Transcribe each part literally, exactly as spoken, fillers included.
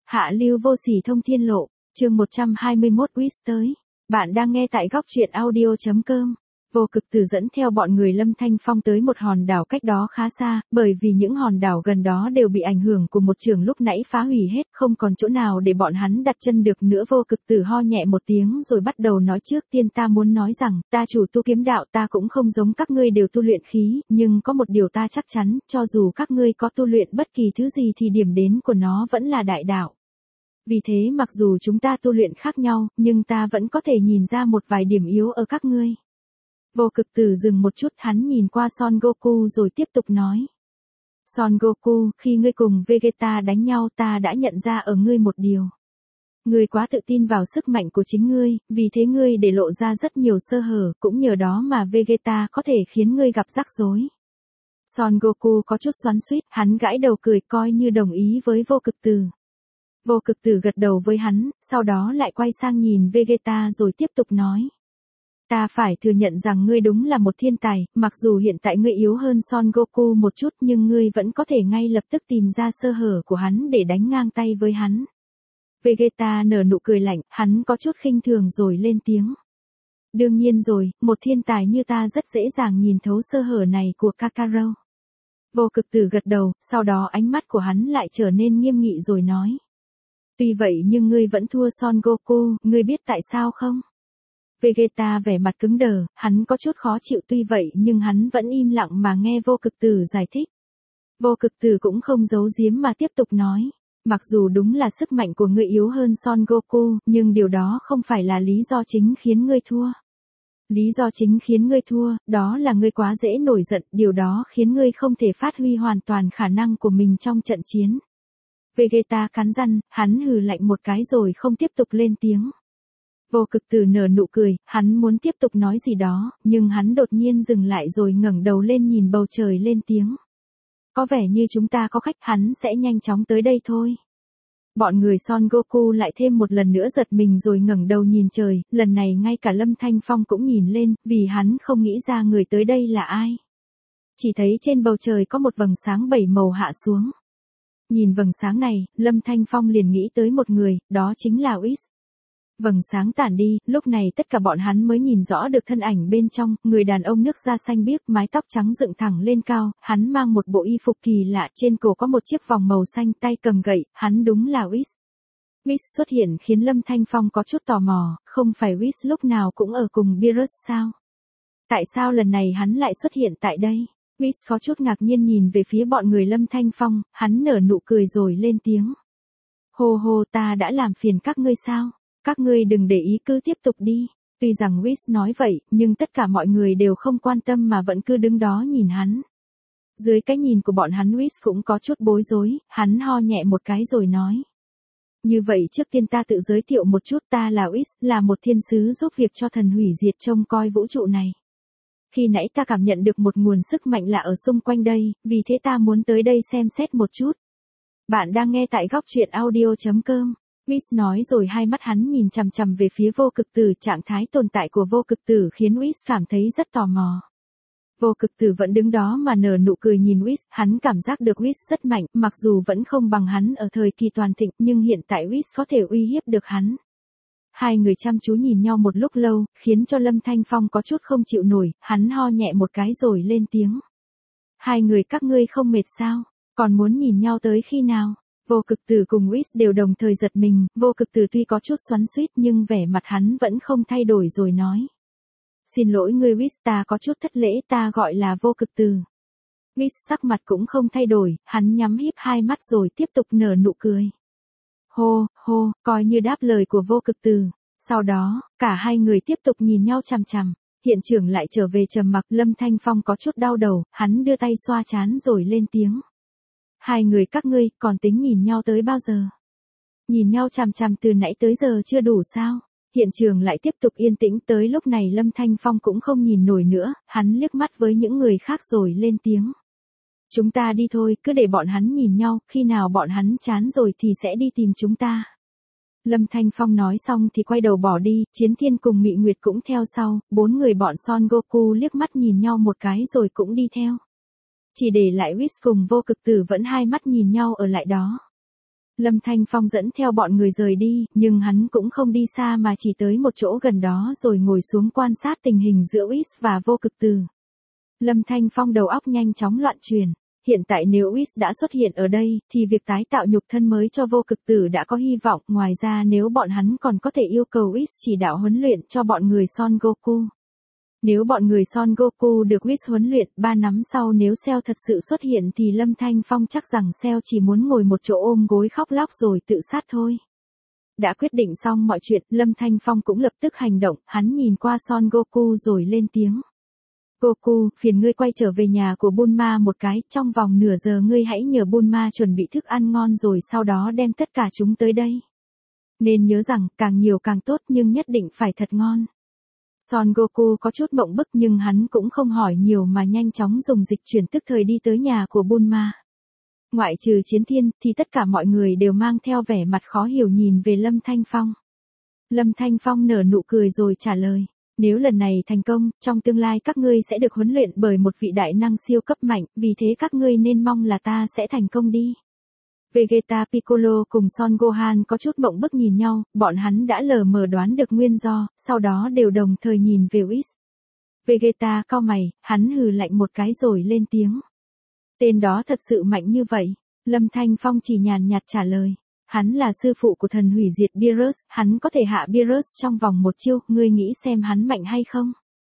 Hạ lưu vô sỉ thông thiên lộ, chương một trăm hai mươi mốt Wish tới. Bạn đang nghe tại góc truyện audio chấm com. Vô Cực Tử dẫn theo bọn người Lâm Thanh Phong tới một hòn đảo cách đó khá xa, bởi vì những hòn đảo gần đó đều bị ảnh hưởng của một trường lúc nãy phá hủy hết, không còn chỗ nào để bọn hắn đặt chân được nữa. Vô Cực Tử ho nhẹ một tiếng rồi bắt đầu nói, trước tiên ta muốn nói rằng, ta chủ tu kiếm đạo, ta cũng không giống các ngươi đều tu luyện khí, nhưng có một điều ta chắc chắn, cho dù các ngươi có tu luyện bất kỳ thứ gì thì điểm đến của nó vẫn là đại đạo. Vì thế mặc dù chúng ta tu luyện khác nhau, nhưng ta vẫn có thể nhìn ra một vài điểm yếu ở các ngươi. Vô Cực Tử dừng một chút, hắn nhìn qua Son Goku rồi tiếp tục nói. Son Goku, khi ngươi cùng Vegeta đánh nhau ta đã nhận ra ở ngươi một điều. Ngươi quá tự tin vào sức mạnh của chính ngươi, vì thế ngươi để lộ ra rất nhiều sơ hở, cũng nhờ đó mà Vegeta có thể khiến ngươi gặp rắc rối. Son Goku có chút xoắn xuýt, hắn gãi đầu cười coi như đồng ý với Vô Cực Tử. Vô Cực Tử gật đầu với hắn, sau đó lại quay sang nhìn Vegeta rồi tiếp tục nói. Ta phải thừa nhận rằng ngươi đúng là một thiên tài, mặc dù hiện tại ngươi yếu hơn Son Goku một chút nhưng ngươi vẫn có thể ngay lập tức tìm ra sơ hở của hắn để đánh ngang tay với hắn. Vegeta nở nụ cười lạnh, hắn có chút khinh thường rồi lên tiếng. Đương nhiên rồi, một thiên tài như ta rất dễ dàng nhìn thấu sơ hở này của Kakarot. Vô Cực Tử gật đầu, sau đó ánh mắt của hắn lại trở nên nghiêm nghị rồi nói. Tuy vậy nhưng ngươi vẫn thua Son Goku, ngươi biết tại sao không? Vegeta vẻ mặt cứng đờ, hắn có chút khó chịu, tuy vậy nhưng hắn vẫn im lặng mà nghe Vô Cực Tử giải thích. Vô Cực Tử cũng không giấu giếm mà tiếp tục nói, mặc dù đúng là sức mạnh của ngươi yếu hơn Son Goku, nhưng điều đó không phải là lý do chính khiến ngươi thua. Lý do chính khiến ngươi thua, đó là ngươi quá dễ nổi giận, điều đó khiến ngươi không thể phát huy hoàn toàn khả năng của mình trong trận chiến. Vegeta cắn răng, hắn hừ lạnh một cái rồi không tiếp tục lên tiếng. Vô Cực Tử nở nụ cười, hắn muốn tiếp tục nói gì đó, nhưng hắn đột nhiên dừng lại rồi ngẩng đầu lên nhìn bầu trời lên tiếng. Có vẻ như chúng ta có khách, hắn sẽ nhanh chóng tới đây thôi. Bọn người Son Goku lại thêm một lần nữa giật mình rồi ngẩng đầu nhìn trời, lần này ngay cả Lâm Thanh Phong cũng nhìn lên, vì hắn không nghĩ ra người tới đây là ai. Chỉ thấy trên bầu trời có một vầng sáng bảy màu hạ xuống. Nhìn vầng sáng này, Lâm Thanh Phong liền nghĩ tới một người, đó chính là Whis. Vầng sáng tản đi, lúc này tất cả bọn hắn mới nhìn rõ được thân ảnh bên trong, người đàn ông nước da xanh biếc, mái tóc trắng dựng thẳng lên cao, hắn mang một bộ y phục kỳ lạ, trên cổ có một chiếc vòng màu xanh, tay cầm gậy, hắn đúng là Whis. Whis xuất hiện khiến Lâm Thanh Phong có chút tò mò, không phải Whis lúc nào cũng ở cùng Beerus sao? Tại sao lần này hắn lại xuất hiện tại đây? Whis có chút ngạc nhiên nhìn về phía bọn người Lâm Thanh Phong, hắn nở nụ cười rồi lên tiếng. Hô hô, ta đã làm phiền các ngươi sao? Các ngươi đừng để ý, cứ tiếp tục đi. Tuy rằng Whis nói vậy, nhưng tất cả mọi người đều không quan tâm mà vẫn cứ đứng đó nhìn hắn. Dưới cái nhìn của bọn hắn Whis cũng có chút bối rối, hắn ho nhẹ một cái rồi nói. Như vậy trước tiên ta tự giới thiệu một chút, ta là Whis, là một thiên sứ giúp việc cho thần hủy diệt trông coi vũ trụ này. Khi nãy ta cảm nhận được một nguồn sức mạnh lạ ở xung quanh đây, vì thế ta muốn tới đây xem xét một chút. Bạn đang nghe tại góc truyện audio chấm com. Whis nói rồi hai mắt hắn nhìn chằm chằm về phía Vô Cực Tử, trạng thái tồn tại của Vô Cực Tử khiến Whis cảm thấy rất tò mò. Vô Cực Tử vẫn đứng đó mà nở nụ cười nhìn Whis, hắn cảm giác được Whis rất mạnh, mặc dù vẫn không bằng hắn ở thời kỳ toàn thịnh, nhưng hiện tại Whis có thể uy hiếp được hắn. Hai người chăm chú nhìn nhau một lúc lâu, khiến cho Lâm Thanh Phong có chút không chịu nổi, hắn ho nhẹ một cái rồi lên tiếng. Hai người các ngươi không mệt sao, còn muốn nhìn nhau tới khi nào? Vô Cực Tử cùng Whis đều đồng thời giật mình, Vô Cực Tử tuy có chút xoắn xuýt nhưng vẻ mặt hắn vẫn không thay đổi rồi nói. Xin lỗi ngươi Whis, ta có chút thất lễ, ta gọi là Vô Cực Tử. Whis sắc mặt cũng không thay đổi, hắn nhắm híp hai mắt rồi tiếp tục nở nụ cười. Hô, hô, coi như đáp lời của Vô Cực Tử. Sau đó, cả hai người tiếp tục nhìn nhau chằm chằm, hiện trường lại trở về trầm mặc, Lâm Thanh Phong có chút đau đầu, hắn đưa tay xoa trán rồi lên tiếng. Hai người các ngươi còn tính nhìn nhau tới bao giờ? Nhìn nhau chằm chằm từ nãy tới giờ chưa đủ sao? Hiện trường lại tiếp tục yên tĩnh, tới lúc này Lâm Thanh Phong cũng không nhìn nổi nữa, hắn liếc mắt với những người khác rồi lên tiếng. Chúng ta đi thôi, cứ để bọn hắn nhìn nhau, khi nào bọn hắn chán rồi thì sẽ đi tìm chúng ta. Lâm Thanh Phong nói xong thì quay đầu bỏ đi, Chiến Thiên cùng Mị Nguyệt cũng theo sau, bốn người bọn Son Goku liếc mắt nhìn nhau một cái rồi cũng đi theo. Chỉ để lại Whis cùng Vô Cực Tử vẫn hai mắt nhìn nhau ở lại đó. Lâm Thanh Phong dẫn theo bọn người rời đi, nhưng hắn cũng không đi xa mà chỉ tới một chỗ gần đó rồi ngồi xuống quan sát tình hình giữa Whis và Vô Cực Tử. Lâm Thanh Phong đầu óc nhanh chóng loạn chuyển. Hiện tại nếu Whis đã xuất hiện ở đây, thì việc tái tạo nhục thân mới cho Vô Cực Tử đã có hy vọng. Ngoài ra nếu bọn hắn còn có thể yêu cầu Whis chỉ đạo huấn luyện cho bọn người Son Goku. Nếu bọn người Son Goku được Whis huấn luyện, ba năm sau nếu Cell thật sự xuất hiện thì Lâm Thanh Phong chắc rằng Cell chỉ muốn ngồi một chỗ ôm gối khóc lóc rồi tự sát thôi. Đã quyết định xong mọi chuyện, Lâm Thanh Phong cũng lập tức hành động, hắn nhìn qua Son Goku rồi lên tiếng. Goku, phiền ngươi quay trở về nhà của Bulma một cái, trong vòng nửa giờ ngươi hãy nhờ Bulma chuẩn bị thức ăn ngon rồi sau đó đem tất cả chúng tới đây. Nên nhớ rằng, càng nhiều càng tốt nhưng nhất định phải thật ngon. Son Goku có chút mộng bức nhưng hắn cũng không hỏi nhiều mà nhanh chóng dùng dịch chuyển tức thời đi tới nhà của Bulma. Ngoại trừ Chiến Thiên thì tất cả mọi người đều mang theo vẻ mặt khó hiểu nhìn về Lâm Thanh Phong. Lâm Thanh Phong nở nụ cười rồi trả lời. Nếu lần này thành công, trong tương lai các ngươi sẽ được huấn luyện bởi một vị đại năng siêu cấp mạnh, vì thế các ngươi nên mong là ta sẽ thành công đi. Vegeta Piccolo cùng Son Gohan có chút mộng bức nhìn nhau, bọn hắn đã lờ mờ đoán được nguyên do, sau đó đều đồng thời nhìn về Whis. Vegeta cau mày, hắn hừ lạnh một cái rồi lên tiếng. Tên đó thật sự mạnh như vậy, Lâm Thanh Phong chỉ nhàn nhạt trả lời. Hắn là sư phụ của thần hủy diệt Beerus, hắn có thể hạ Beerus trong vòng một chiêu, ngươi nghĩ xem hắn mạnh hay không?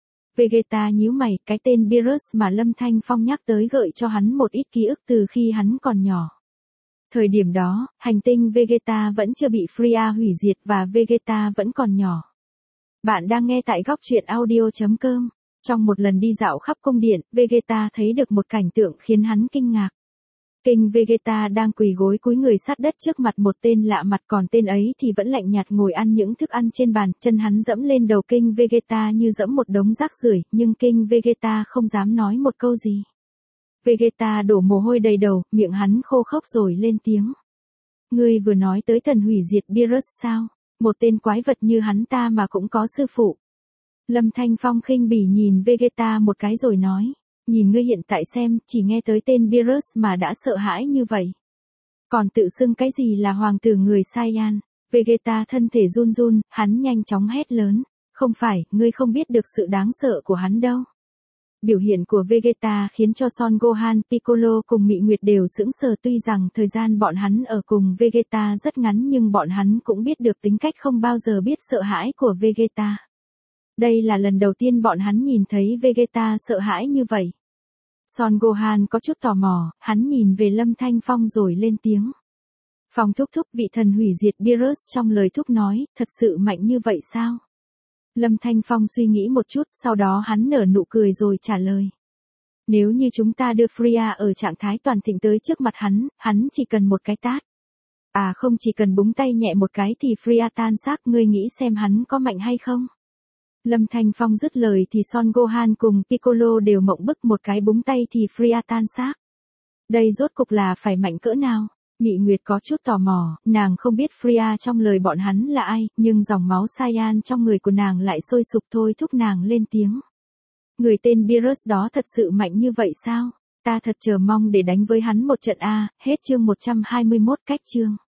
Vegeta nhíu mày, cái tên Beerus mà Lâm Thanh Phong nhắc tới gợi cho hắn một ít ký ức từ khi hắn còn nhỏ. Thời điểm đó, hành tinh Vegeta vẫn chưa bị Freya hủy diệt và Vegeta vẫn còn nhỏ. Bạn đang nghe tại góc truyện audio chấm com. Trong một lần đi dạo khắp cung điện, Vegeta thấy được một cảnh tượng khiến hắn kinh ngạc. King Vegeta đang quỳ gối cúi người sát đất trước mặt một tên lạ mặt, còn tên ấy thì vẫn lạnh nhạt ngồi ăn những thức ăn trên bàn, chân hắn dẫm lên đầu King Vegeta như dẫm một đống rác rưởi, nhưng King Vegeta không dám nói một câu gì. Vegeta đổ mồ hôi đầy đầu, miệng hắn khô khốc rồi lên tiếng. Ngươi vừa nói tới thần hủy diệt Beerus sao? Một tên quái vật như hắn ta mà cũng có sư phụ. Lâm Thanh Phong khinh bỉ nhìn Vegeta một cái rồi nói. Nhìn ngươi hiện tại xem, chỉ nghe tới tên Beerus mà đã sợ hãi như vậy. Còn tự xưng cái gì là hoàng tử người Saiyan. Vegeta thân thể run run, hắn nhanh chóng hét lớn. Không phải, ngươi không biết được sự đáng sợ của hắn đâu. Biểu hiện của Vegeta khiến cho Son Gohan, Piccolo cùng Mị Nguyệt đều sững sờ, tuy rằng thời gian bọn hắn ở cùng Vegeta rất ngắn nhưng bọn hắn cũng biết được tính cách không bao giờ biết sợ hãi của Vegeta. Đây là lần đầu tiên bọn hắn nhìn thấy Vegeta sợ hãi như vậy. Son Gohan có chút tò mò, hắn nhìn về Lâm Thanh Phong rồi lên tiếng. Phong thúc thúc, vị thần hủy diệt Beerus trong lời thúc nói, thật sự mạnh như vậy sao? Lâm Thanh Phong suy nghĩ một chút, sau đó hắn nở nụ cười rồi trả lời. Nếu như chúng ta đưa Freya ở trạng thái toàn thịnh tới trước mặt hắn, hắn chỉ cần một cái tát. À không, chỉ cần búng tay nhẹ một cái thì Freya tan xác, ngươi nghĩ xem hắn có mạnh hay không? Lâm Thanh Phong dứt lời thì Son Gohan cùng Piccolo đều mộng bức, một cái búng tay thì Freya tan xác. Đây rốt cục là phải mạnh cỡ nào? Mị Nguyệt có chút tò mò, nàng không biết Freya trong lời bọn hắn là ai, nhưng dòng máu Saiyan trong người của nàng lại sôi sục thôi thúc nàng lên tiếng. Người tên Beerus đó thật sự mạnh như vậy sao? Ta thật chờ mong để đánh với hắn một trận a. Hết chương một trăm hai mươi mốt, cách chương.